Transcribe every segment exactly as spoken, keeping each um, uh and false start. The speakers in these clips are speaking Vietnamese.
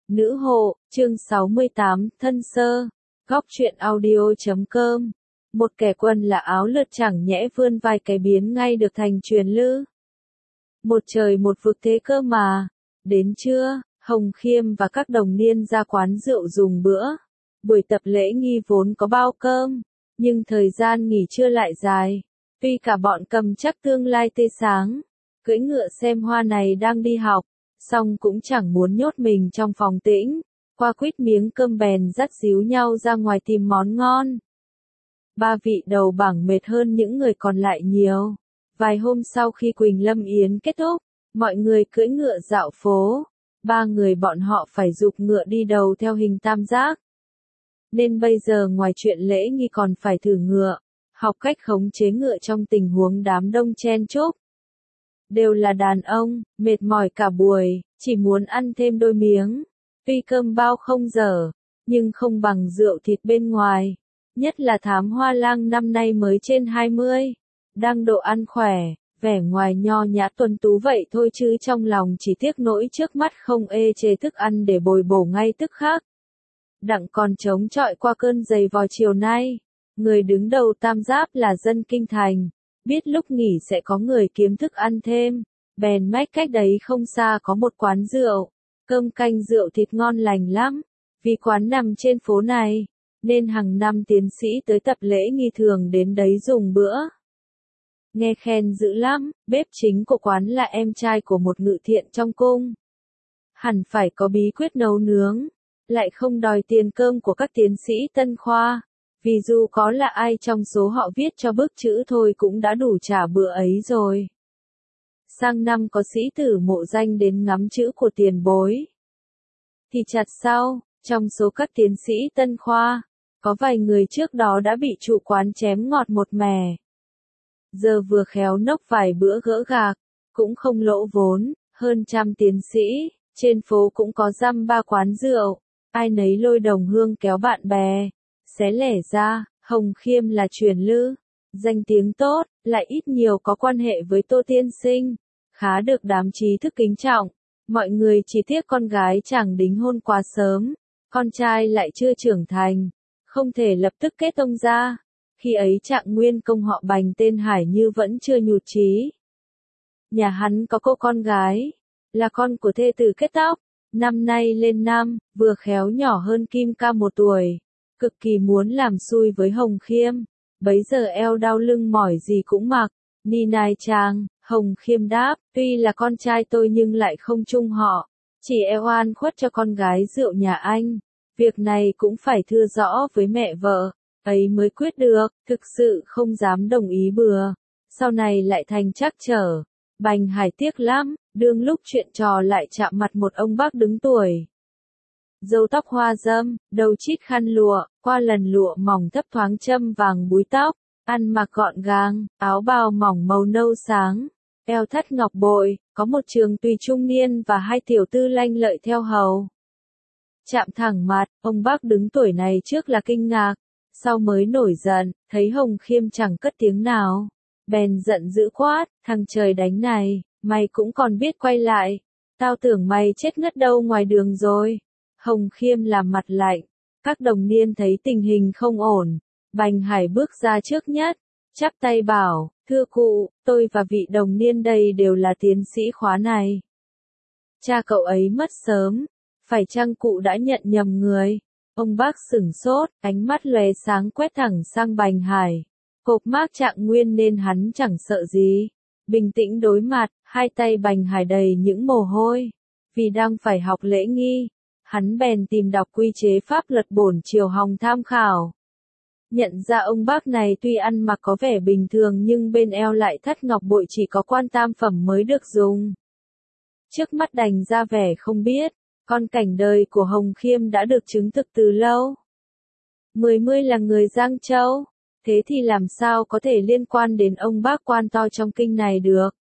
Nữ hộ, chương sáu mươi tám, thân sơ, góc truyện audio chấm com. Một kẻ quân là áo lượt chẳng nhẽ vươn vai cái biến ngay được thành truyền lư. Một trời một vực thế cơ mà. Đến trưa, Hồng Khiêm và các đồng niên ra quán rượu dùng bữa. Buổi tập lễ nghi vốn có bao cơm, nhưng thời gian nghỉ trưa lại dài. Tuy cả bọn cầm chắc tương lai tươi sáng, cưỡi ngựa xem hoa này đang đi học, song cũng chẳng muốn nhốt mình trong phòng tĩnh, qua quýt miếng cơm bèn dắt díu nhau ra ngoài tìm món ngon. Ba vị đầu bảng mệt hơn những người còn lại nhiều. Vài hôm sau khi Quỳnh Lâm Yến kết thúc, mọi người cưỡi ngựa dạo phố. Ba người bọn họ phải giục ngựa đi đầu theo hình tam giác. Nên bây giờ ngoài chuyện lễ nghi còn phải thử ngựa, học cách khống chế ngựa trong tình huống đám đông chen chúc. Đều là đàn ông, mệt mỏi cả buổi, chỉ muốn ăn thêm đôi miếng. Tuy cơm bao không dở, nhưng không bằng rượu thịt bên ngoài. Nhất là Thám Hoa Lang năm nay mới trên hai mươi. Đang độ ăn khỏe, vẻ ngoài nho nhã tuấn tú vậy thôi chứ trong lòng chỉ tiếc nỗi trước mắt không ê chề thức ăn để bồi bổ ngay tức khắc. Đặng còn chống chọi qua cơn dày vò chiều nay. Người đứng đầu tam giáp là dân kinh thành. Biết lúc nghỉ sẽ có người kiếm thức ăn thêm, bèn mách cách đấy không xa có một quán rượu, cơm canh rượu thịt ngon lành lắm. Vì quán nằm trên phố này, nên hàng năm tiến sĩ tới tập lễ nghi thường đến đấy dùng bữa. Nghe khen dữ lắm, bếp chính của quán là em trai của một ngự thiện trong cung. Hẳn phải có bí quyết nấu nướng, lại không đòi tiền cơm của các tiến sĩ tân khoa. Vì dù có là ai trong số họ viết cho bức chữ thôi cũng đã đủ trả bữa ấy rồi. Sang năm có sĩ tử mộ danh đến ngắm chữ của tiền bối. Thì chặt sau, trong số các tiến sĩ tân khoa, có vài người trước đó đã bị chủ quán chém ngọt một mẻ. Giờ vừa khéo nốc vài bữa gỡ gạc, cũng không lỗ vốn, hơn trăm tiến sĩ, trên phố cũng có dăm ba quán rượu, ai nấy lôi đồng hương kéo bạn bè. Xé lẻ ra, Hồng Khiêm là truyền lư, danh tiếng tốt, lại ít nhiều có quan hệ với Tô Tiên Sinh, khá được đám trí thức kính trọng. Mọi người chỉ tiếc con gái chàng đính hôn quá sớm, con trai lại chưa trưởng thành, không thể lập tức kết tông ra. Khi ấy Trạng Nguyên công họ Bành tên Hải Như vẫn chưa nhụt chí. Nhà hắn có cô con gái, là con của thê tử kết tóc, năm nay lên năm, vừa khéo nhỏ hơn Kim Ca một tuổi. Cực kỳ muốn làm xui với Hồng Khiêm, bấy giờ eo đau lưng mỏi gì cũng mặc, ni nai chàng. Hồng Khiêm đáp, tuy là con trai tôi nhưng lại không chung họ, chỉ eo oan khuất cho con gái rượu nhà anh, việc này cũng phải thưa rõ với mẹ vợ, ấy mới quyết được, thực sự không dám đồng ý bừa, sau này lại thành trắc trở. Bành Hải tiếc lắm, đương lúc chuyện trò lại chạm mặt một ông bác đứng tuổi. Râu tóc hoa râm, đầu chít khăn lụa, qua lần lụa mỏng thấp thoáng châm vàng búi tóc, ăn mặc gọn gàng, áo bào mỏng màu nâu sáng, eo thắt ngọc bội, có một trường tùy trung niên và hai tiểu tư lanh lợi theo hầu. Chạm thẳng mặt, ông bác đứng tuổi này trước là kinh ngạc, sau mới nổi giận, thấy Hồng Khiêm chẳng cất tiếng nào, bèn giận dữ quát, thằng trời đánh này, mày cũng còn biết quay lại, tao tưởng mày chết ngất đâu ngoài đường rồi. Hồng Khiêm làm mặt lạnh, các đồng niên thấy tình hình không ổn, Bành Hải bước ra trước nhất, chắp tay bảo, thưa cụ, tôi và vị đồng niên đây đều là tiến sĩ khóa này. Cha cậu ấy mất sớm, phải chăng cụ đã nhận nhầm người? Ông bác sửng sốt, ánh mắt lóe sáng quét thẳng sang Bành Hải, cộp mác Trạng Nguyên nên hắn chẳng sợ gì. Bình tĩnh đối mặt, hai tay Bành Hải đầy những mồ hôi, vì đang phải học lễ nghi. Hắn bèn tìm đọc quy chế pháp luật bổn triều hòng tham khảo. Nhận ra ông bác này tuy ăn mặc có vẻ bình thường nhưng bên eo lại thắt ngọc bội chỉ có quan tam phẩm mới được dùng. Trước mắt đành ra vẻ không biết, con cảnh đời của Hồng Khiêm đã được chứng thực từ lâu. Mười mươi là người Giang Châu, thế thì làm sao có thể liên quan đến ông bác quan to trong kinh này được.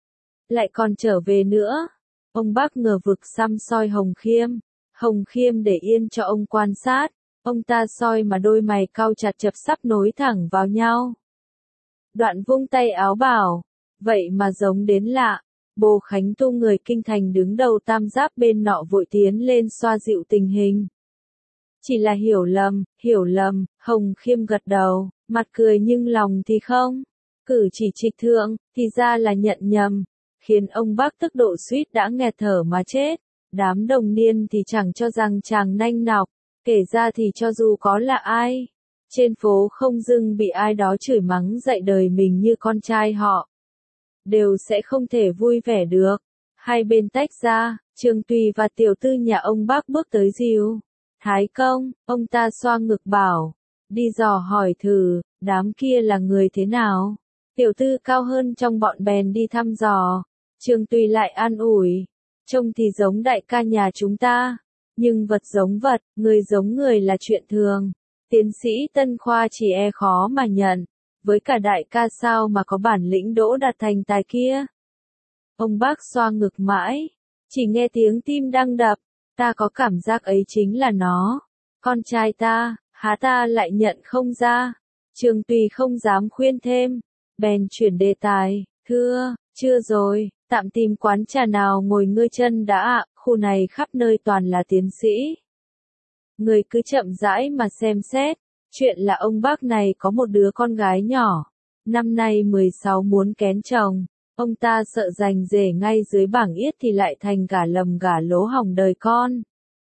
Lại còn trở về nữa, ông bác ngờ vực săm soi Hồng Khiêm. Hồng Khiêm để yên cho ông quan sát, ông ta soi mà đôi mày cau chặt chập sắp nối thẳng vào nhau. Đoạn vung tay áo bảo, vậy mà giống đến lạ, Bồ Khánh Tu người kinh thành đứng đầu tam giáp bên nọ vội tiến lên xoa dịu tình hình. Chỉ là hiểu lầm, hiểu lầm, Hồng Khiêm gật đầu, mặt cười nhưng lòng thì không. Cử chỉ trịch thượng, thì ra là nhận nhầm, khiến ông bác tức độ suýt đã nghẹt thở mà chết. Đám đồng niên thì chẳng cho rằng chàng nanh nọc, kể ra thì cho dù có là ai, trên phố không dưng bị ai đó chửi mắng dạy đời mình như con trai họ, đều sẽ không thể vui vẻ được. Hai bên tách ra, Trương Tùy và tiểu tư nhà ông bác bước tới dìu Thái Công, ông ta xoa ngực bảo, đi dò hỏi thử, đám kia là người thế nào. Tiểu tư cao hơn trong bọn bèn đi thăm dò, Trương Tùy lại an ủi, trông thì giống đại ca nhà chúng ta, nhưng vật giống vật, người giống người là chuyện thường. Tiến sĩ Tân Khoa chỉ e khó mà nhận, với cả đại ca sao mà có bản lĩnh đỗ đạt thành tài kia. Ông bác xoa ngực mãi, chỉ nghe tiếng tim đang đập, ta có cảm giác ấy chính là nó, con trai ta, há ta lại nhận không ra. Trương Tùy không dám khuyên thêm, bèn chuyển đề tài, thưa, chưa rồi, tạm tìm quán trà nào ngồi ngơi chân đã ạ, khu này khắp nơi toàn là tiến sĩ. Người cứ chậm rãi mà xem xét, chuyện là ông bác này có một đứa con gái nhỏ, năm nay mười sáu muốn kén chồng, ông ta sợ giành rể ngay dưới bảng yết thì lại thành gả lầm gả lố hỏng đời con.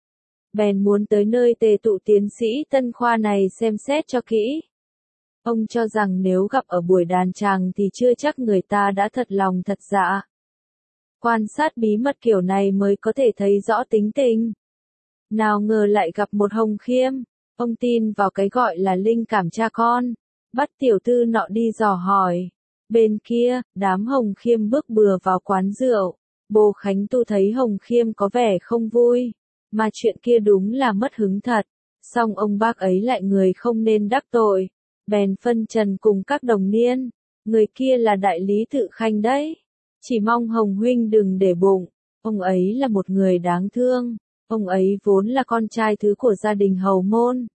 Bèn muốn tới nơi tề tụ tiến sĩ Tân Khoa này xem xét cho kỹ. Ông cho rằng nếu gặp ở buổi đàn tràng thì chưa chắc người ta đã thật lòng thật dạ. Quan sát bí mật kiểu này mới có thể thấy rõ tính tình. Nào ngờ lại gặp một Hồng Khiêm, ông tin vào cái gọi là linh cảm cha con, bắt tiểu tư nọ đi dò hỏi. Bên kia, đám Hồng Khiêm bước bừa vào quán rượu, Bồ Khánh Tu thấy Hồng Khiêm có vẻ không vui, mà chuyện kia đúng là mất hứng thật, song ông bác ấy lại người không nên đắc tội, bèn phân trần cùng các đồng niên, người kia là đại lý Tự Khanh đấy, chỉ mong Hồng huynh đừng để bụng, ông ấy là một người đáng thương. Ông ấy vốn là con trai thứ của gia đình hầu môn,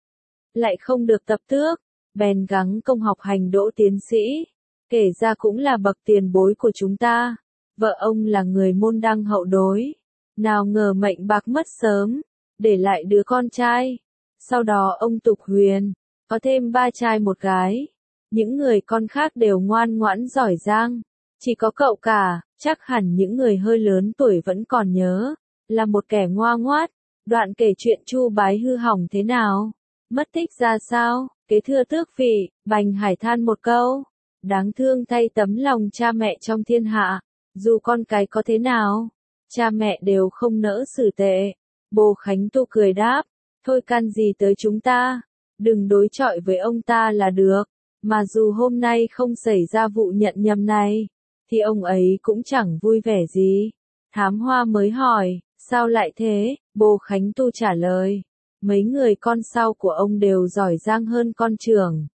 lại không được tập tước, bèn gắng công học hành đỗ tiến sĩ, kể ra cũng là bậc tiền bối của chúng ta. Vợ ông là người môn đăng hậu đối, nào ngờ mệnh bạc mất sớm, để lại đứa con trai. Sau đó ông tục huyền, có thêm ba trai một gái, những người con khác đều ngoan ngoãn giỏi giang, chỉ có cậu cả, chắc hẳn những người hơi lớn tuổi vẫn còn nhớ. Là một kẻ ngoa ngoát, đoạn kể chuyện Chu Bái hư hỏng thế nào, mất tích ra sao, kế thưa tước vị, Bành Hải than một câu, đáng thương thay tấm lòng cha mẹ trong thiên hạ, dù con cái có thế nào, cha mẹ đều không nỡ xử tệ. Bồ Khánh Tu cười đáp, thôi can gì tới chúng ta, đừng đối chọi với ông ta là được, mà dù hôm nay không xảy ra vụ nhận nhầm này, thì ông ấy cũng chẳng vui vẻ gì. Thám Hoa mới hỏi, sao lại thế? Bồ Khánh Tu trả lời, mấy người con sau của ông đều giỏi giang hơn con trưởng.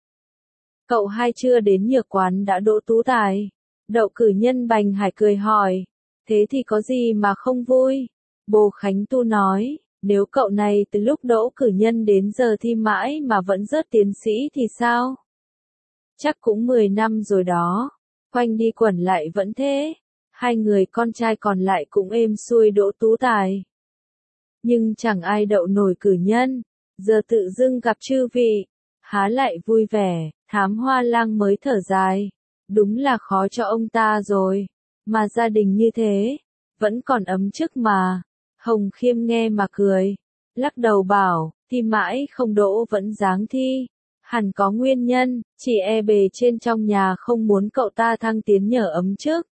Cậu hai chưa đến nhược quán đã đỗ tú tài. Đậu cử nhân Bành Hải cười hỏi, thế thì có gì mà không vui? Bồ Khánh Tu nói, nếu cậu này từ lúc đỗ cử nhân đến giờ thi mãi mà vẫn rớt tiến sĩ thì sao? Chắc cũng mười năm rồi đó, quanh đi quẩn lại vẫn thế. Hai người con trai còn lại cũng êm xuôi đỗ tú tài. Nhưng chẳng ai đậu nổi cử nhân, giờ tự dưng gặp chư vị, há lại vui vẻ. Thám Hoa Lang mới thở dài, đúng là khó cho ông ta rồi, mà gia đình như thế, vẫn còn ấm chức mà. Hồng Khiêm nghe mà cười, lắc đầu bảo, thi mãi không đỗ vẫn dáng thi, hẳn có nguyên nhân, chỉ e bề trên trong nhà không muốn cậu ta thăng tiến nhờ ấm chức.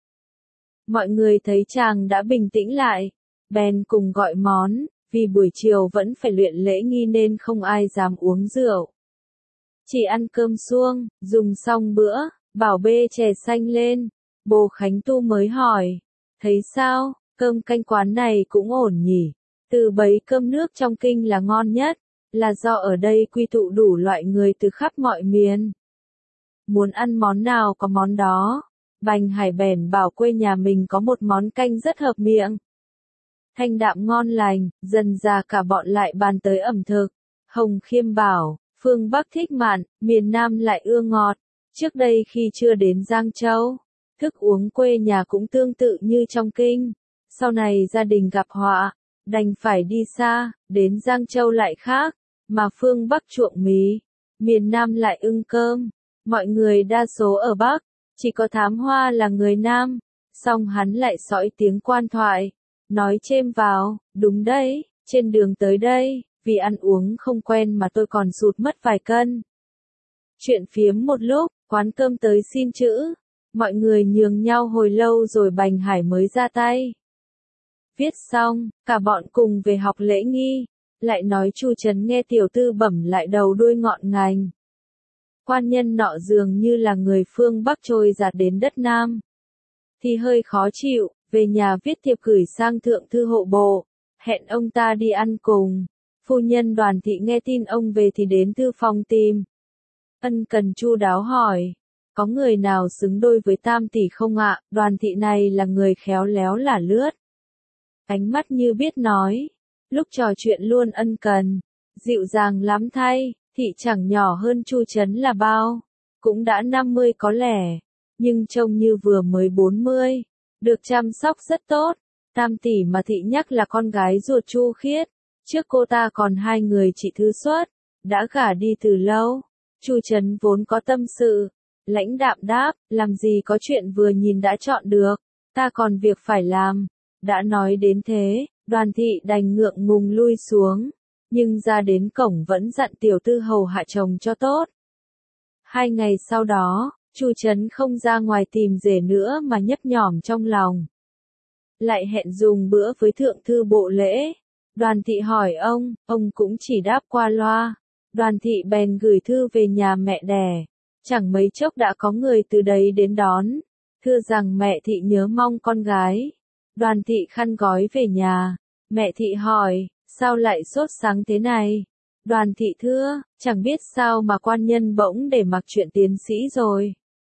Mọi người thấy chàng đã bình tĩnh lại, bèn cùng gọi món, vì buổi chiều vẫn phải luyện lễ nghi nên không ai dám uống rượu. Chỉ ăn cơm suông, dùng xong bữa, bảo bê chè xanh lên, Bồ Khánh Tu mới hỏi, thấy sao, cơm canh quán này cũng ổn nhỉ, từ bấy cơm nước trong kinh là ngon nhất, là do ở đây quy tụ đủ loại người từ khắp mọi miền. Muốn ăn món nào có món đó. Bành Hải bèn bảo quê nhà mình có một món canh rất hợp miệng. Thanh đạm ngon lành, dần ra cả bọn lại bàn tới ẩm thực. Hồng Khiêm bảo, phương Bắc thích mặn, miền Nam lại ưa ngọt. Trước đây khi chưa đến Giang Châu, Thức uống quê nhà cũng tương tự như trong kinh. Sau này gia đình gặp họa, đành phải đi xa, đến Giang Châu lại khác, mà phương Bắc chuộng mì, miền Nam lại ưng cơm. Mọi người đa số ở Bắc, chỉ có Thám Hoa là người Nam. Xong hắn lại sõi tiếng quan thoại, nói chêm vào, đúng đấy, trên đường tới đây, vì ăn uống không quen mà tôi còn sụt mất vài cân. Chuyện phiếm một lúc, quán cơm tới xin chữ, mọi người nhường nhau hồi lâu rồi Bành Hải mới ra tay. Viết xong, cả bọn cùng về học lễ nghi, lại nói Chu Trấn nghe tiểu tư bẩm lại đầu đuôi ngọn ngành. Quan nhân nọ dường như là người phương Bắc trôi giạt đến đất Nam. Thì hơi khó chịu, về nhà viết thiệp gửi sang thượng thư hộ bộ, hẹn ông ta đi ăn cùng. Phu nhân Đoàn Thị nghe tin ông về thì đến thư phòng tìm. Ân cần chu đáo hỏi, có người nào xứng đôi với Tam tỷ không ạ? Đoàn Thị này là người khéo léo lả lướt, ánh mắt như biết nói, lúc trò chuyện luôn ân cần, dịu dàng lắm thay. Thị chẳng nhỏ hơn Chu Trấn là bao, cũng đã năm mươi có lẽ, nhưng trông như vừa mới bốn mươi, được chăm sóc rất tốt. Tam tỷ mà Thị nhắc là con gái ruột Chu Khiết, trước cô ta còn hai người chị thứ xuất, đã gả đi từ lâu. Chu Trấn vốn có tâm sự, lãnh đạm đáp, làm gì có chuyện vừa nhìn đã chọn được, ta còn việc phải làm. Đã nói đến thế, Đoàn Thị đành ngượng ngùng lui xuống, nhưng ra đến cổng vẫn dặn tiểu tư hầu hạ chồng cho tốt. Hai ngày sau đó, Chu Trấn không ra ngoài tìm rể nữa mà nhấp nhỏm trong lòng. Lại hẹn dùng bữa với thượng thư bộ lễ. Đoàn Thị hỏi ông, ông cũng chỉ đáp qua loa. Đoàn Thị bèn gửi thư về nhà mẹ đẻ. Chẳng mấy chốc đã có người từ đấy đến đón, thưa rằng mẹ Thị nhớ mong con gái. Đoàn Thị khăn gói về nhà. Mẹ Thị hỏi, sao lại sốt sáng thế này? Đoàn Thị thưa, chẳng biết sao mà quan nhân bỗng để mặc chuyện tiến sĩ rồi.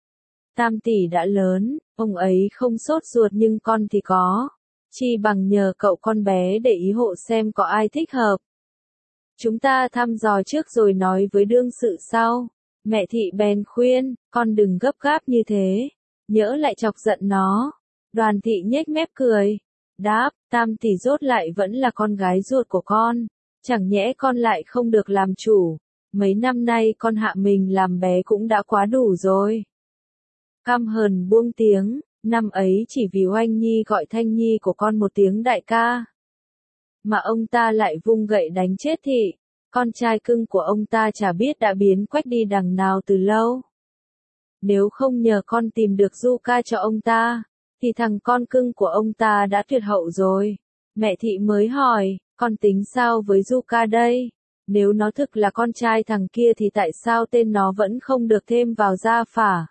Tam tỷ đã lớn, ông ấy không sốt ruột nhưng con thì có. Chi bằng nhờ cậu con bé để ý hộ xem có ai thích hợp. Chúng ta thăm dò trước rồi nói với đương sự sau. Mẹ Thị bèn khuyên, con đừng gấp gáp như thế, nhỡ lại chọc giận nó. Đoàn Thị nhếch mép cười, đáp, Tam tỷ rốt lại vẫn là con gái ruột của con, chẳng nhẽ con lại không được làm chủ. Mấy năm nay con hạ mình làm bé cũng đã quá đủ rồi. Căm hờn buông tiếng, năm ấy chỉ vì Oanh Nhi gọi Thanh Nhi của con một tiếng đại ca, mà ông ta lại vung gậy đánh chết Thị. Con trai cưng của ông ta chả biết đã biến quách đi đằng nào từ lâu. Nếu không nhờ con tìm được Du Ca cho ông ta, thì thằng con cưng của ông ta đã tuyệt hậu rồi. Mẹ Thị mới hỏi, con tính sao với Du Ca đây? Nếu nó thực là con trai thằng kia thì tại sao tên nó vẫn không được thêm vào gia phả?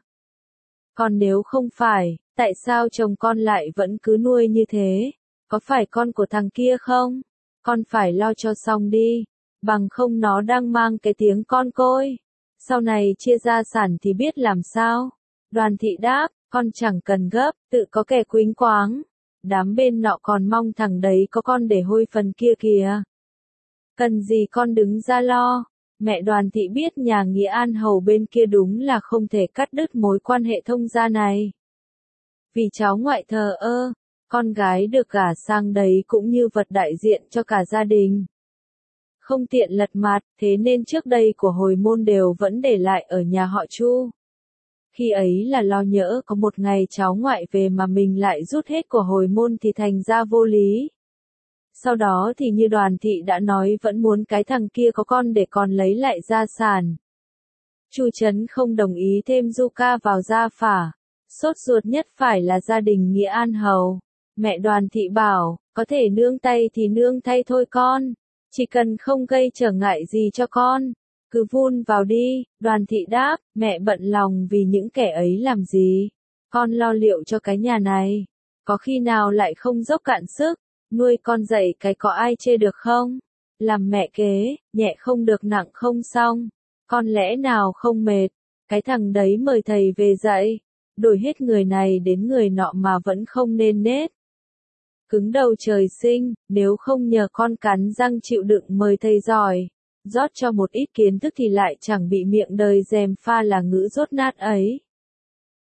Còn nếu không phải, tại sao chồng con lại vẫn cứ nuôi như thế? Có phải con của thằng kia không? Con phải lo cho xong đi, bằng không nó đang mang cái tiếng con côi. Sau này chia gia sản thì biết làm sao? Đoàn Thị đáp, con chẳng cần gấp, tự có kẻ quýnh quáng. Đám bên nọ còn mong thằng đấy có con để hôi phần kia kìa. Cần gì con đứng ra lo. Mẹ Đoàn Thị biết nhà Nghĩa An Hầu bên kia đúng là không thể cắt đứt mối quan hệ thông gia này. Vì cháu ngoại thờ ơ, con gái được gả sang đấy cũng như vật đại diện cho cả gia đình. Không tiện lật mặt, thế nên trước đây của hồi môn đều vẫn để lại ở nhà họ Chu. Khi ấy là lo nhỡ có một ngày cháu ngoại về mà mình lại rút hết của hồi môn thì thành ra vô lý. Sau đó thì như Đoàn Thị đã nói vẫn muốn cái thằng kia có con để còn lấy lại gia sản. Chu Trấn không đồng ý thêm Du Ca vào gia phả. Sốt ruột nhất phải là gia đình Nghĩa An Hầu. Mẹ Đoàn Thị bảo, có thể nương tay thì nương tay thôi con. Chỉ cần không gây trở ngại gì cho con, cứ vun vào đi. Đoàn Thị đáp, mẹ bận lòng vì những kẻ ấy làm gì. Con lo liệu cho cái nhà này. Có khi nào lại không dốc cạn sức, nuôi con dạy cái có ai chê được không? Làm mẹ kế, nhẹ không được nặng không xong. Con lẽ nào không mệt, cái thằng đấy mời thầy về dạy. Đổi hết người này đến người nọ mà vẫn không nên nết. Cứng đầu trời sinh, nếu không nhờ con cắn răng chịu đựng mời thầy giỏi, rót cho một ít kiến thức thì lại chẳng bị miệng đời dèm pha là ngữ dốt nát ấy.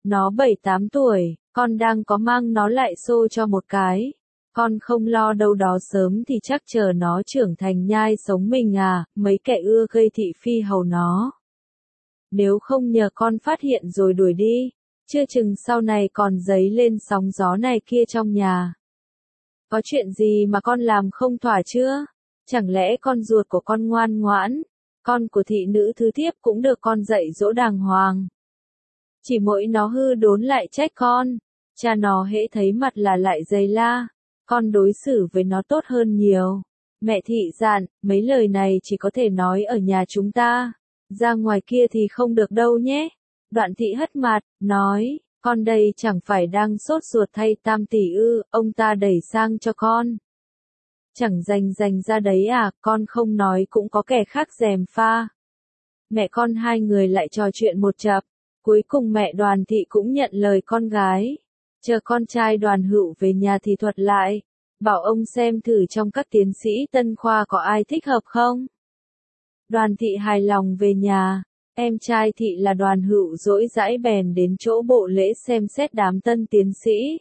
Nó bảy tám tuổi, con đang có mang nó lại xô cho một cái. Con không lo đâu đó sớm thì chắc chờ nó trưởng thành nhai sống mình à, mấy kẻ ưa gây thị phi hầu nó. Nếu không nhờ con phát hiện rồi đuổi đi, chưa chừng sau này còn dấy lên sóng gió này kia trong nhà. Có chuyện gì mà con làm không thỏa chưa? Chẳng lẽ con ruột của con ngoan ngoãn, con của thị nữ thứ thiếp cũng được con dạy dỗ đàng hoàng. Chỉ mỗi nó hư đốn lại trách con, cha nó hễ thấy mặt là lại giày la, con đối xử với nó tốt hơn nhiều. Mẹ thị dặn, mấy lời này chỉ có thể nói ở nhà chúng ta, ra ngoài kia thì không được đâu nhé. Đoạn thị hất mặt, nói, con đây chẳng phải đang sốt ruột thay tam tỷ ư, ông ta đẩy sang cho con. Chẳng dành dành ra đấy à, con không nói cũng có kẻ khác gièm pha. Mẹ con hai người lại trò chuyện một chập, cuối cùng mẹ Đoàn thị cũng nhận lời con gái. Chờ con trai Đoàn Hữu về nhà thì thuật lại, bảo ông xem thử trong các tiến sĩ tân khoa có ai thích hợp không. Đoàn thị hài lòng về nhà, em trai thị là Đoàn Hữu dỗi dãi bèn đến chỗ bộ lễ xem xét đám tân tiến sĩ.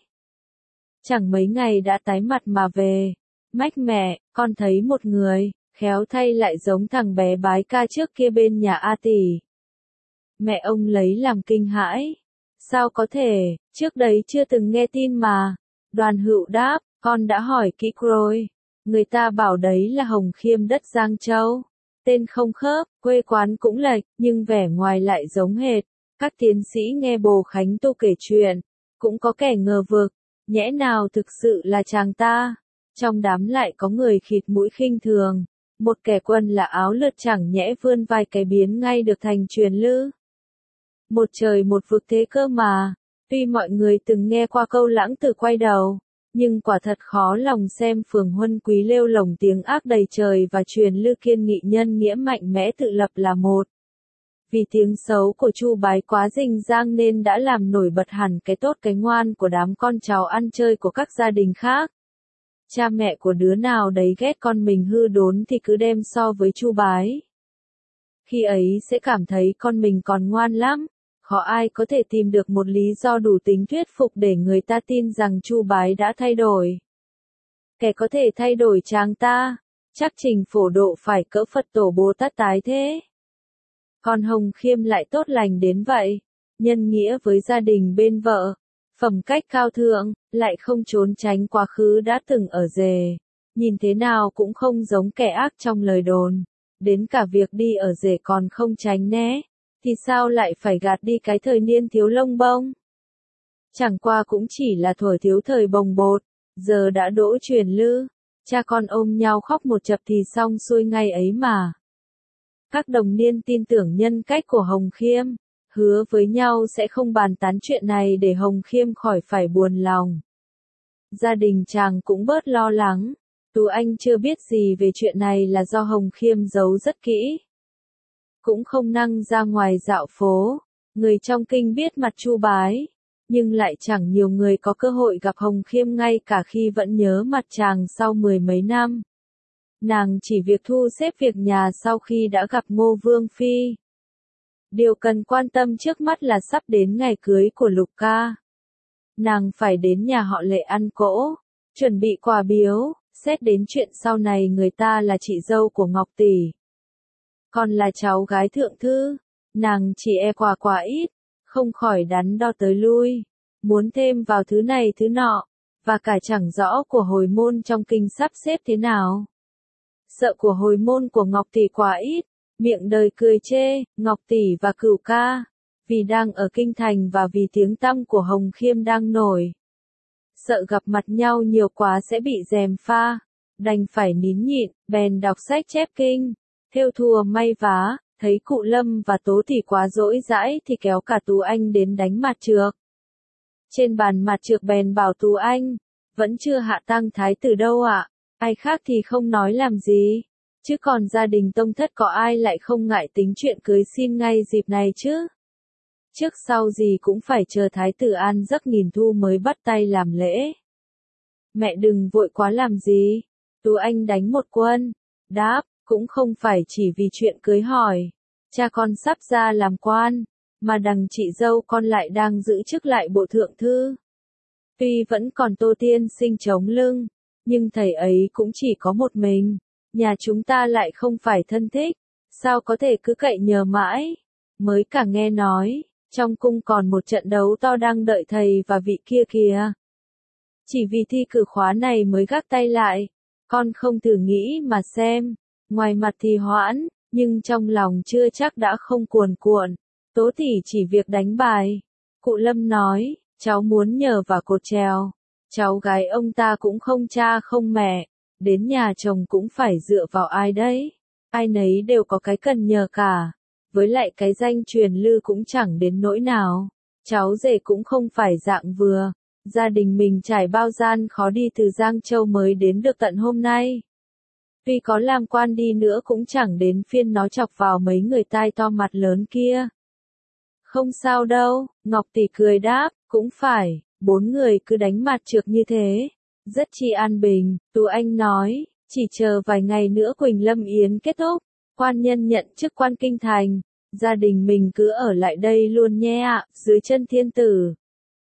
Chẳng mấy ngày đã tái mặt mà về. Mách mẹ, con thấy một người, khéo thay lại giống thằng bé bái ca trước kia bên nhà A Tỷ. Mẹ ông lấy làm kinh hãi. Sao có thể, trước đấy chưa từng nghe tin mà. Đoàn Hữu đáp, con đã hỏi kỹ rồi. Người ta bảo đấy là Hồng Khiêm đất Giang Châu. Tên không khớp, quê quán cũng lệch, nhưng vẻ ngoài lại giống hệt. Các tiến sĩ nghe bồ Khánh Tô kể chuyện, cũng có kẻ ngờ vực, nhẽ nào thực sự là chàng ta. Trong đám lại có người khịt mũi khinh thường, một kẻ quân là áo lượt chẳng nhẽ vươn vai cái biến ngay được thành truyền lư. Một trời một vực thế cơ mà, tuy mọi người từng nghe qua câu lãng tử quay đầu, nhưng quả thật khó lòng xem phường huân quý lêu lồng tiếng ác đầy trời và truyền lư kiên nghị nhân nghĩa mạnh mẽ tự lập là một. Vì tiếng xấu của Chu Bái quá rình rang nên đã làm nổi bật hẳn cái tốt cái ngoan của đám con cháu ăn chơi của các gia đình khác. Cha mẹ của đứa nào đấy ghét con mình hư đốn thì cứ đem so với Chu Bái. Khi ấy sẽ cảm thấy con mình còn ngoan lắm, khó ai có thể tìm được một lý do đủ tính thuyết phục để người ta tin rằng Chu Bái đã thay đổi. Kẻ có thể thay đổi chàng ta, chắc Trình Phổ Độ phải cỡ Phật Tổ Bồ Tát tái thế. Còn Hồng Khiêm lại tốt lành đến vậy, nhân nghĩa với gia đình bên vợ, phẩm cách cao thượng, lại không trốn tránh quá khứ đã từng ở rể, nhìn thế nào cũng không giống kẻ ác trong lời đồn, đến cả việc đi ở rể còn không tránh né, thì sao lại phải gạt đi cái thời niên thiếu lông bông. Chẳng qua cũng chỉ là thuở thiếu thời bồng bột, giờ đã đỗ truyền lư, cha con ôm nhau khóc một chập thì xong xuôi ngay ấy mà. Các đồng niên tin tưởng nhân cách của Hồng Khiêm, hứa với nhau sẽ không bàn tán chuyện này để Hồng Khiêm khỏi phải buồn lòng. Gia đình chàng cũng bớt lo lắng, Tú Anh chưa biết gì về chuyện này là do Hồng Khiêm giấu rất kỹ. Cũng không năng ra ngoài dạo phố, người trong kinh biết mặt Chu Bái, nhưng lại chẳng nhiều người có cơ hội gặp Hồng Khiêm ngay cả khi vẫn nhớ mặt chàng sau mười mấy năm. Nàng chỉ việc thu xếp việc nhà sau khi đã gặp Ngô Vương Phi. Điều cần quan tâm trước mắt là sắp đến ngày cưới của Lục ca. Nàng phải đến nhà họ Lệ ăn cỗ, chuẩn bị quà biếu, xét đến chuyện sau này người ta là chị dâu của Ngọc Tỷ. Còn là cháu gái thượng thư, nàng chỉ e quà quá ít, không khỏi đắn đo tới lui, muốn thêm vào thứ này thứ nọ, và cả chẳng rõ của hồi môn trong kinh sắp xếp thế nào. Sợ của hồi môn của Ngọc Tỷ quá ít, miệng đời cười chê, Ngọc Tỷ và Cửu ca, vì đang ở kinh thành và vì tiếng tăm của Hồng Khiêm đang nổi. Sợ gặp mặt nhau nhiều quá sẽ bị gièm pha, đành phải nín nhịn, bèn đọc sách chép kinh, thêu thùa may vá, thấy cụ Lâm và Tố Tỷ quá dỗi dãi thì kéo cả Tú Anh đến đánh mặt trược. Trên bàn mặt trược bèn bảo Tú Anh, vẫn chưa hạ tang thái tử đâu ạ, ai khác thì không nói làm gì. Chứ còn gia đình tông thất có ai lại không ngại tính chuyện cưới xin ngay dịp này chứ? Trước sau gì cũng phải chờ thái tử an giấc nghìn thu mới bắt tay làm lễ. Mẹ đừng vội quá làm gì. Tú Anh đánh một quân. Đáp, cũng không phải chỉ vì chuyện cưới hỏi. Cha con sắp ra làm quan. mà đằng chị dâu con lại đang giữ chức lại bộ thượng thư. Tuy vẫn còn Tô tiên sinh chống lưng, nhưng thầy ấy cũng chỉ có một mình, nhà chúng ta lại không phải thân thích, sao có thể cứ cậy nhờ mãi. Mới cả nghe nói, trong cung còn một trận đấu to đang đợi thầy và vị kia kìa. Chỉ vì thi cử khóa này mới gác tay lại, con không thử nghĩ mà xem, ngoài mặt thì hoãn, nhưng trong lòng chưa chắc đã không cuồn cuộn. Tố tỷ chỉ việc đánh bài. Cụ Lâm nói, cháu muốn nhờ vào cột trèo. Cháu gái ông ta cũng không cha không mẹ, đến nhà chồng cũng phải dựa vào ai đấy. Ai nấy đều có cái cần nhờ cả. Với lại cái danh truyền lư cũng chẳng đến nỗi nào. Cháu rể cũng không phải dạng vừa. Gia đình mình trải bao gian khó đi từ Giang Châu mới đến được tận hôm nay. Tuy có làm quan đi nữa cũng chẳng đến phiên nó chọc vào mấy người tai to mặt lớn kia. Không sao đâu, Ngọc tỷ cười đáp, cũng phải, bốn người cứ đánh mặt trược như thế. Rất chi an bình, Tú Anh nói, chỉ chờ vài ngày nữa Quỳnh Lâm Yến kết thúc, quan nhân nhận chức quan kinh thành, gia đình mình cứ ở lại đây luôn nhé ạ, dưới chân thiên tử.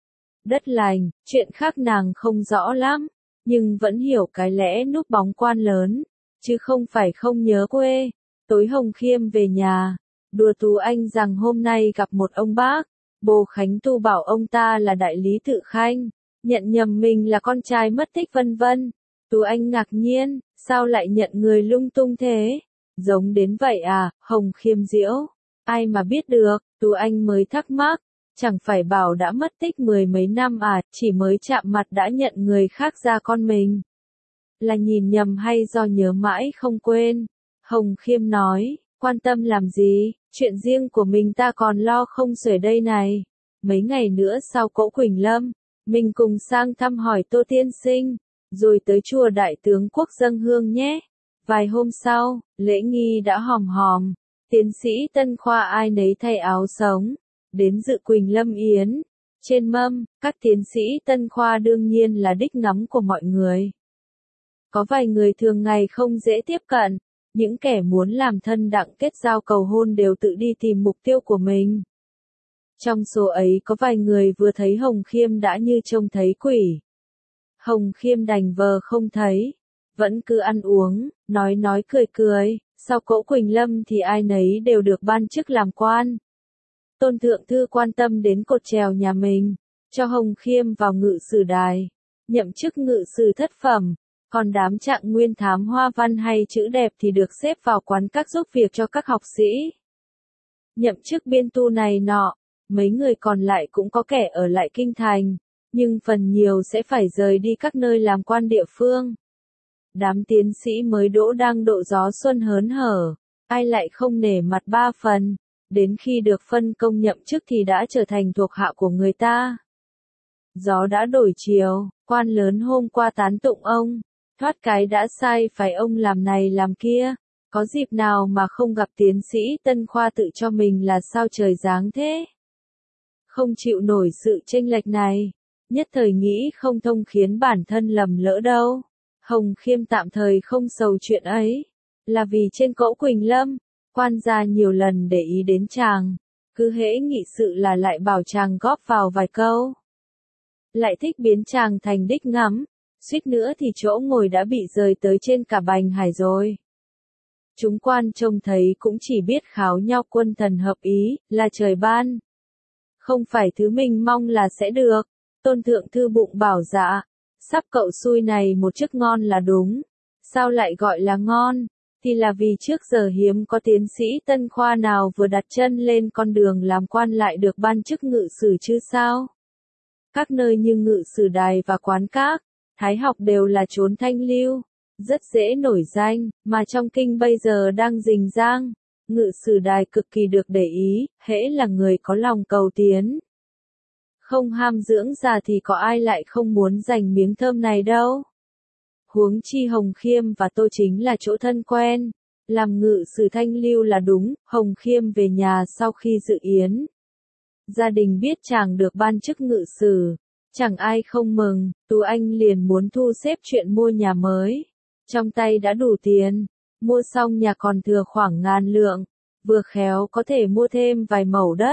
Đất lành, chuyện khác nàng không rõ lắm, nhưng vẫn hiểu cái lẽ núp bóng quan lớn, chứ không phải không nhớ quê. Tối Hồng Khiêm về nhà, đùa Tú Anh rằng hôm nay gặp một ông bác, bồ Khánh Tu bảo ông ta là đại lý Tự Khanh, nhận nhầm mình là con trai mất tích vân vân. Tú Anh ngạc nhiên, sao lại nhận người lung tung thế? Giống đến vậy à, Hồng Khiêm giễu, ai mà biết được, Tú Anh mới thắc mắc. Chẳng phải bảo đã mất tích mười mấy năm à, chỉ mới chạm mặt đã nhận người khác ra con mình. Là nhìn nhầm hay do nhớ mãi không quên? Hồng Khiêm nói, quan tâm làm gì, chuyện riêng của mình ta còn lo không xuể đây này. Mấy ngày nữa sau cỗ Quỳnh Lâm, mình cùng sang thăm hỏi Tô tiên sinh, rồi tới chùa Đại Tướng Quốc dâng hương nhé. Vài hôm sau, lễ nghi đã hòm hòm, tiến sĩ Tân Khoa ai nấy thay áo sống, đến dự Quỳnh Lâm Yến. Trên mâm, các tiến sĩ Tân Khoa đương nhiên là đích ngắm của mọi người. Có vài người thường ngày không dễ tiếp cận, những kẻ muốn làm thân đặng kết giao cầu hôn đều tự đi tìm mục tiêu của mình. Trong số ấy có vài người vừa thấy Hồng Khiêm đã như trông thấy quỷ. Hồng Khiêm đành vờ không thấy, vẫn cứ ăn uống, nói nói cười cười, sau cỗ Quỳnh Lâm thì ai nấy đều được ban chức làm quan. Tôn Thượng Thư quan tâm đến cột trèo nhà mình, cho Hồng Khiêm vào ngự sử đài, nhậm chức ngự sử thất phẩm, còn đám trạng nguyên thám hoa văn hay chữ đẹp thì được xếp vào quán các giúp việc cho các học sĩ. Nhậm chức biên tu này nọ, mấy người còn lại cũng có kẻ ở lại kinh thành, nhưng phần nhiều sẽ phải rời đi các nơi làm quan địa phương. Đám tiến sĩ mới đỗ đang độ gió xuân hớn hở, ai lại không nể mặt ba phần. Đến khi được phân công nhậm chức thì đã trở thành thuộc hạ của người ta. Gió đã đổi chiều, quan lớn hôm qua tán tụng ông, thoát cái đã sai phải ông làm này làm kia, có dịp nào mà không gặp tiến sĩ Tân Khoa tự cho mình là sao trời giáng thế. Không chịu nổi sự chênh lệch này, nhất thời nghĩ không thông khiến bản thân lầm lỡ đâu. Hồng Khiêm tạm thời không sầu chuyện ấy, là vì trên cỗ Quỳnh Lâm, quan gia nhiều lần để ý đến chàng, cứ hễ nghị sự là lại bảo chàng góp vào vài câu. Lại thích biến chàng thành đích ngắm, suýt nữa thì chỗ ngồi đã bị rời tới trên cả bành hải rồi. Chúng quan trông thấy cũng chỉ biết kháo nhau quân thần hợp ý, là trời ban. Không phải thứ mình mong là sẽ được. Tôn Thượng Thư bụng bảo dạ, sắp cậu xui này một chức ngon là đúng. Sao lại gọi là ngon? Thì là vì trước giờ hiếm có tiến sĩ Tân Khoa nào vừa đặt chân lên con đường làm quan lại được ban chức ngự sử chứ sao. Các nơi như ngự sử đài và quán các, thái học đều là chốn thanh lưu, rất dễ nổi danh, mà trong kinh bây giờ đang rình rang. Ngự sử đài cực kỳ được để ý, hễ là người có lòng cầu tiến. Không ham dưỡng già thì có ai lại không muốn giành miếng thơm này đâu. Huống chi Hồng Khiêm và Tô chính là chỗ thân quen, làm ngự sử thanh lưu là đúng. Hồng Khiêm về nhà sau khi dự yến. Gia đình biết chàng được ban chức ngự sử, chẳng ai không mừng. Tú Anh liền muốn thu xếp chuyện mua nhà mới. Trong tay đã đủ tiền, mua xong nhà còn thừa khoảng ngàn lượng, vừa khéo có thể mua thêm vài mẩu đất,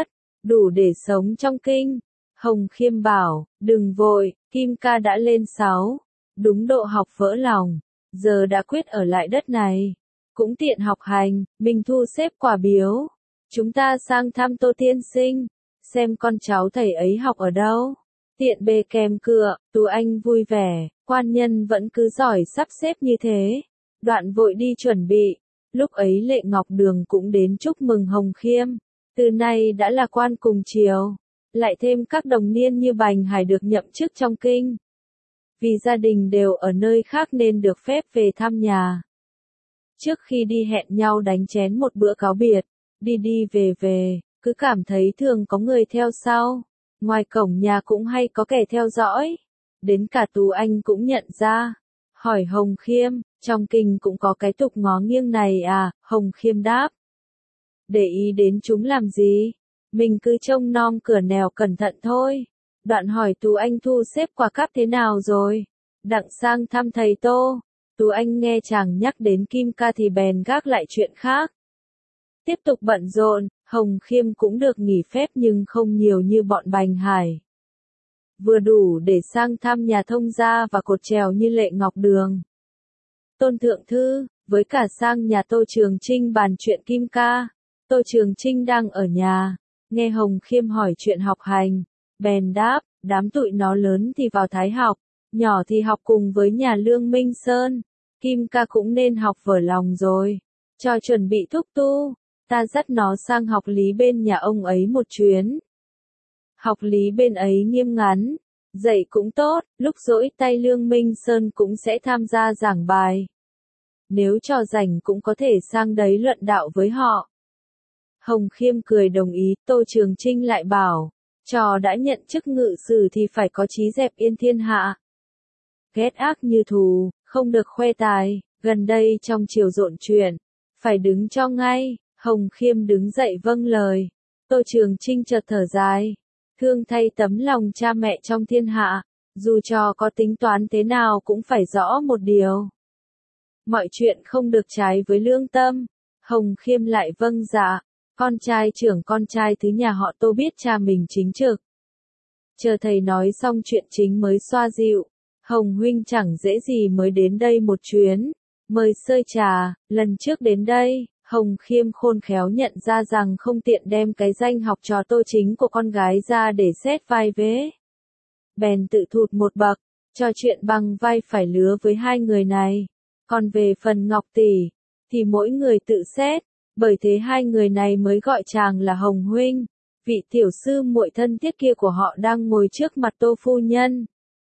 đủ để sống trong kinh. Hồng Khiêm bảo, đừng vội, Kim ca đã lên sáu, đúng độ học vỡ lòng, giờ đã quyết ở lại đất này. Cũng tiện học hành, mình thu xếp quà biếu. Chúng ta sang thăm Tô tiên sinh, xem con cháu thầy ấy học ở đâu. Tiện bề kèm cựa, Tú Anh vui vẻ, quan nhân vẫn cứ giỏi sắp xếp như thế. Đoạn vội đi chuẩn bị, lúc ấy Lệ Ngọc Đường cũng đến chúc mừng Hồng Khiêm. Từ nay đã là quan cùng triều, lại thêm các đồng niên như Bành Hải được nhậm chức trong kinh. Vì gia đình đều ở nơi khác nên được phép về thăm nhà. Trước khi đi hẹn nhau đánh chén một bữa cáo biệt, đi đi về về, cứ cảm thấy thường có người theo sau. Ngoài cổng nhà cũng hay có kẻ theo dõi. Đến cả Tú Anh cũng nhận ra. Hỏi Hồng Khiêm, trong kinh cũng có cái tục ngó nghiêng này à? Hồng Khiêm đáp. Để ý đến chúng làm gì? Mình cứ trông nom cửa nẻo cẩn thận thôi. Đoạn hỏi Tú Anh thu xếp quà cáp thế nào rồi? Đặng sang thăm thầy Tô. Tú Anh nghe chàng nhắc đến Kim ca thì bèn gác lại chuyện khác. Tiếp tục bận rộn, Hồng Khiêm cũng được nghỉ phép nhưng không nhiều như bọn Bành Hải. Vừa đủ để sang thăm nhà thông gia và cột trèo như Lệ Ngọc Đường, Tôn Thượng Thư, với cả sang nhà Tô Trường Trinh bàn chuyện Kim ca. Tô Trường Trinh đang ở nhà, nghe Hồng Khiêm hỏi chuyện học hành, bèn đáp, đám tụi nó lớn thì vào Thái học, nhỏ thì học cùng với nhà Lương Minh Sơn. Kim ca cũng nên học vở lòng rồi, cho chuẩn bị thúc tu. Ta dắt nó sang học lý bên nhà ông ấy một chuyến. Học lý bên ấy nghiêm ngắn, dạy cũng tốt, lúc rỗi tay Lương Minh Sơn cũng sẽ tham gia giảng bài. Nếu cho rảnh cũng có thể sang đấy luận đạo với họ. Hồng Khiêm cười đồng ý, Tô Trường Trinh lại bảo, trò đã nhận chức ngự sử thì phải có chí dẹp yên thiên hạ. Ghét ác như thù, không được khoe tài, gần đây trong triều rộn chuyện, phải đứng cho ngay. Hồng Khiêm đứng dậy vâng lời. Tô Trường Trinh chợt thở dài. Thương thay tấm lòng cha mẹ trong thiên hạ. Dù cho có tính toán thế nào cũng phải rõ một điều. Mọi chuyện không được trái với lương tâm. Hồng Khiêm lại vâng dạ. Con trai trưởng con trai thứ nhà họ Tô biết cha mình chính trực. Chờ thầy nói xong chuyện chính mới xoa dịu. Hồng huynh chẳng dễ gì mới đến đây một chuyến. Mời sơi trà, lần trước đến đây. Hồng Khiêm khôn khéo nhận ra rằng không tiện đem cái danh học trò Tô Chính của con gái ra để xét vai vế. Bèn tự thụt một bậc, cho chuyện bằng vai phải lứa với hai người này. Còn về phần Ngọc Tỷ, thì mỗi người tự xét, bởi thế hai người này mới gọi chàng là Hồng huynh. Vị tiểu sư muội thân thiết kia của họ đang ngồi trước mặt Tô phu nhân.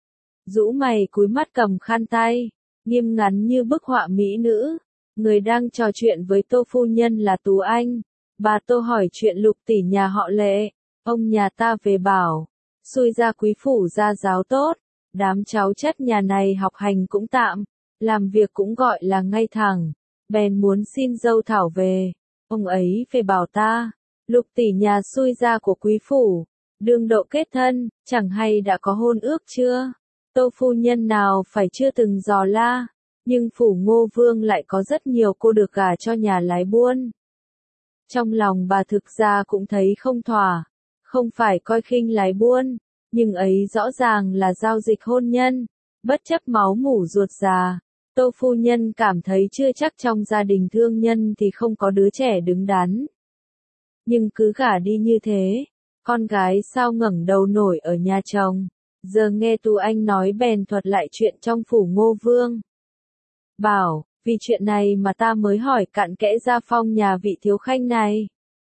Rũ mày cúi mắt cầm khăn tay, nghiêm ngắn như bức họa mỹ nữ. Người đang trò chuyện với Tô phu nhân là Tú Anh. Bà Tô hỏi chuyện Lục tỷ nhà họ Lệ. Ông nhà ta về bảo, xui ra quý phủ gia giáo tốt. Đám cháu chất nhà này học hành cũng tạm, làm việc cũng gọi là ngay thẳng. Bèn muốn xin dâu thảo về. Ông ấy về bảo ta, Lục tỷ nhà xui ra của quý phủ, đương độ kết thân, chẳng hay đã có hôn ước chưa? Tô phu nhân nào phải chưa từng dò la. Nhưng phủ Ngô Vương lại có rất nhiều cô được gả cho nhà lái buôn. Trong lòng bà thực ra cũng thấy không thỏa, không phải coi khinh lái buôn, nhưng ấy rõ ràng là giao dịch hôn nhân, bất chấp máu mủ ruột già. Tô phu nhân cảm thấy chưa chắc trong gia đình thương nhân thì không có đứa trẻ đứng đắn. Nhưng cứ gả đi như thế, con gái sao ngẩng đầu nổi ở nhà chồng. Giờ nghe Tú Anh nói bèn thuật lại chuyện trong phủ Ngô Vương. Bảo, vì chuyện này mà ta mới hỏi cặn kẽ gia phong nhà vị thiếu khanh này.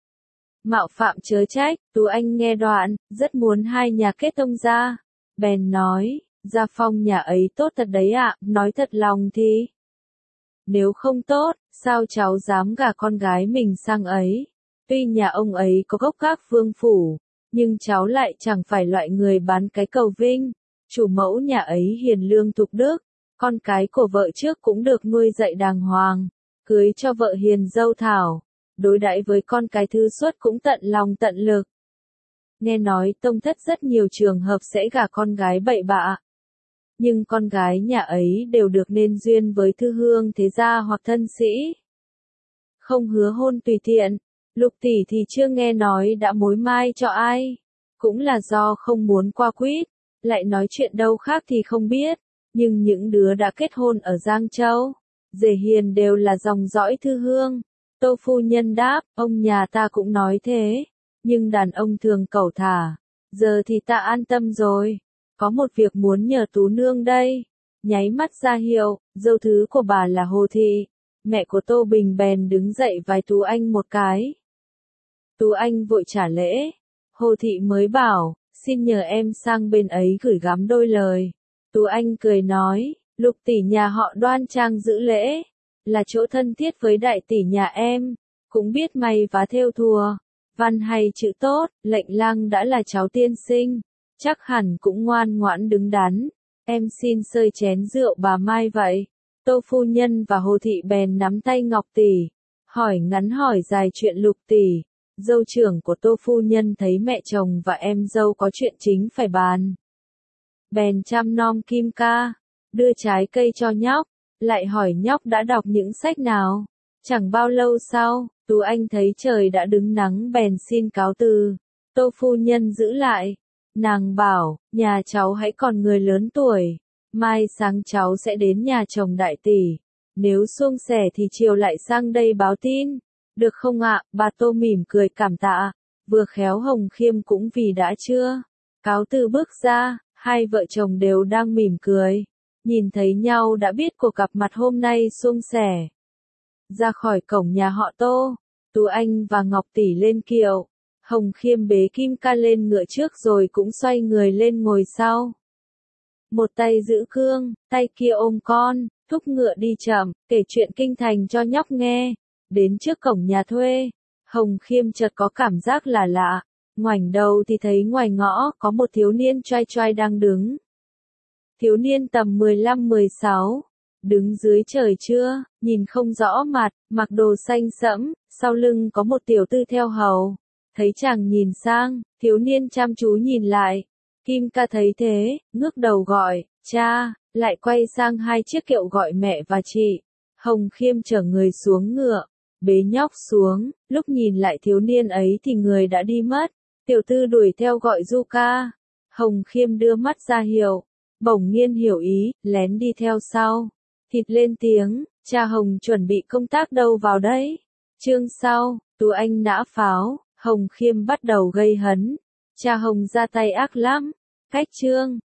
Mạo phạm chớ trách, Tú Anh nghe đoạn, rất muốn hai nhà kết thông gia. Bèn nói, gia phong nhà ấy tốt thật đấy ạ, nói thật lòng thì. Nếu không tốt, sao cháu dám gả con gái mình sang ấy? Tuy nhà ông ấy có gốc gác vương phủ, nhưng cháu lại chẳng phải loại người bán cái cầu vinh. Chủ mẫu nhà ấy hiền lương thục đức. Con cái của vợ trước cũng được nuôi dạy đàng hoàng, cưới cho vợ hiền dâu thảo, đối đãi với con cái thứ xuất cũng tận lòng tận lực. Nghe nói tông thất rất nhiều trường hợp sẽ gả con gái bậy bạ. Nhưng con gái nhà ấy đều được nên duyên với thư hương thế gia hoặc thân sĩ. Không hứa hôn tùy tiện, Lục tỷ thì chưa nghe nói đã mối mai cho ai. Cũng là do không muốn qua quýt, lại nói chuyện đâu khác thì không biết. Nhưng những đứa đã kết hôn ở Giang Châu, rể hiền đều là dòng dõi thư hương. Tô phu nhân đáp, ông nhà ta cũng nói thế. Nhưng đàn ông thường cẩu thả. Giờ thì ta an tâm rồi. Có một việc muốn nhờ Tú nương đây. Nháy mắt ra hiệu, dâu thứ của bà là Hồ Thị. Mẹ của Tô Bình bèn đứng dậy vái Tú Anh một cái. Tú Anh vội trả lễ. Hồ Thị mới bảo, xin nhờ em sang bên ấy gửi gắm đôi lời. Tú Anh cười nói, Lục tỷ nhà họ đoan trang giữ lễ, là chỗ thân thiết với đại tỷ nhà em, cũng biết may vá thêu thùa, văn hay chữ tốt, lệnh lang đã là cháu tiên sinh, chắc hẳn cũng ngoan ngoãn đứng đắn. Em xin sơi chén rượu bà Mai vậy. Tô phu nhân và Hồ Thị bèn nắm tay Ngọc tỷ, hỏi ngắn hỏi dài chuyện Lục tỷ. Dâu trưởng của Tô phu nhân thấy mẹ chồng và em dâu có chuyện chính phải bàn, bèn chăm nom Kim Ca, đưa trái cây cho nhóc, lại hỏi nhóc đã đọc những sách nào. Chẳng bao lâu sau, Tú Anh thấy trời đã đứng nắng bèn xin cáo từ. Tô phu nhân giữ lại. Nàng bảo, nhà cháu hãy còn người lớn tuổi. Mai sáng cháu sẽ đến nhà chồng đại tỷ. Nếu suông sẻ thì chiều lại sang đây báo tin. Được không ạ? Bà Tô mỉm cười cảm tạ. Vừa khéo Hồng Khiêm cũng vì đã chưa. Cáo từ bước ra, hai vợ chồng đều đang mỉm cười. Nhìn thấy nhau đã biết cuộc gặp mặt hôm nay suông sẻ. Ra khỏi cổng nhà họ Tô, Tú Anh và Ngọc tỷ lên kiệu. Hồng Khiêm bế Kim Ca lên ngựa trước rồi cũng xoay người lên ngồi sau. Một tay giữ cương, tay kia ôm con, thúc ngựa đi chậm, kể chuyện kinh thành cho nhóc nghe. Đến trước cổng nhà thuê, Hồng Khiêm chợt có cảm giác là lạ. Ngoảnh đầu thì thấy ngoài ngõ có một thiếu niên choai choai đang đứng. Thiếu niên tầm mười lăm mười sáu, đứng dưới trời trưa, nhìn không rõ mặt, mặc đồ xanh sẫm, sau lưng có một tiểu tư theo hầu. Thấy chàng nhìn sang, thiếu niên chăm chú nhìn lại. Kim Ca thấy thế, ngước đầu gọi, cha, lại quay sang hai chiếc kiệu gọi mẹ và chị. Hồng Khiêm chở người xuống ngựa, bế nhóc xuống, lúc nhìn lại thiếu niên ấy thì người đã đi mất. Tiểu tư đuổi theo gọi Du Ca. Hồng Khiêm đưa mắt ra hiệu, bỗng nhiên hiểu ý, lén đi theo sau. Thịt lên tiếng, cha Hồng chuẩn bị công tác đâu vào đấy. Chương sau, Tú Anh nã pháo, Hồng Khiêm bắt đầu gây hấn. Cha Hồng ra tay ác lắm. Cách chương.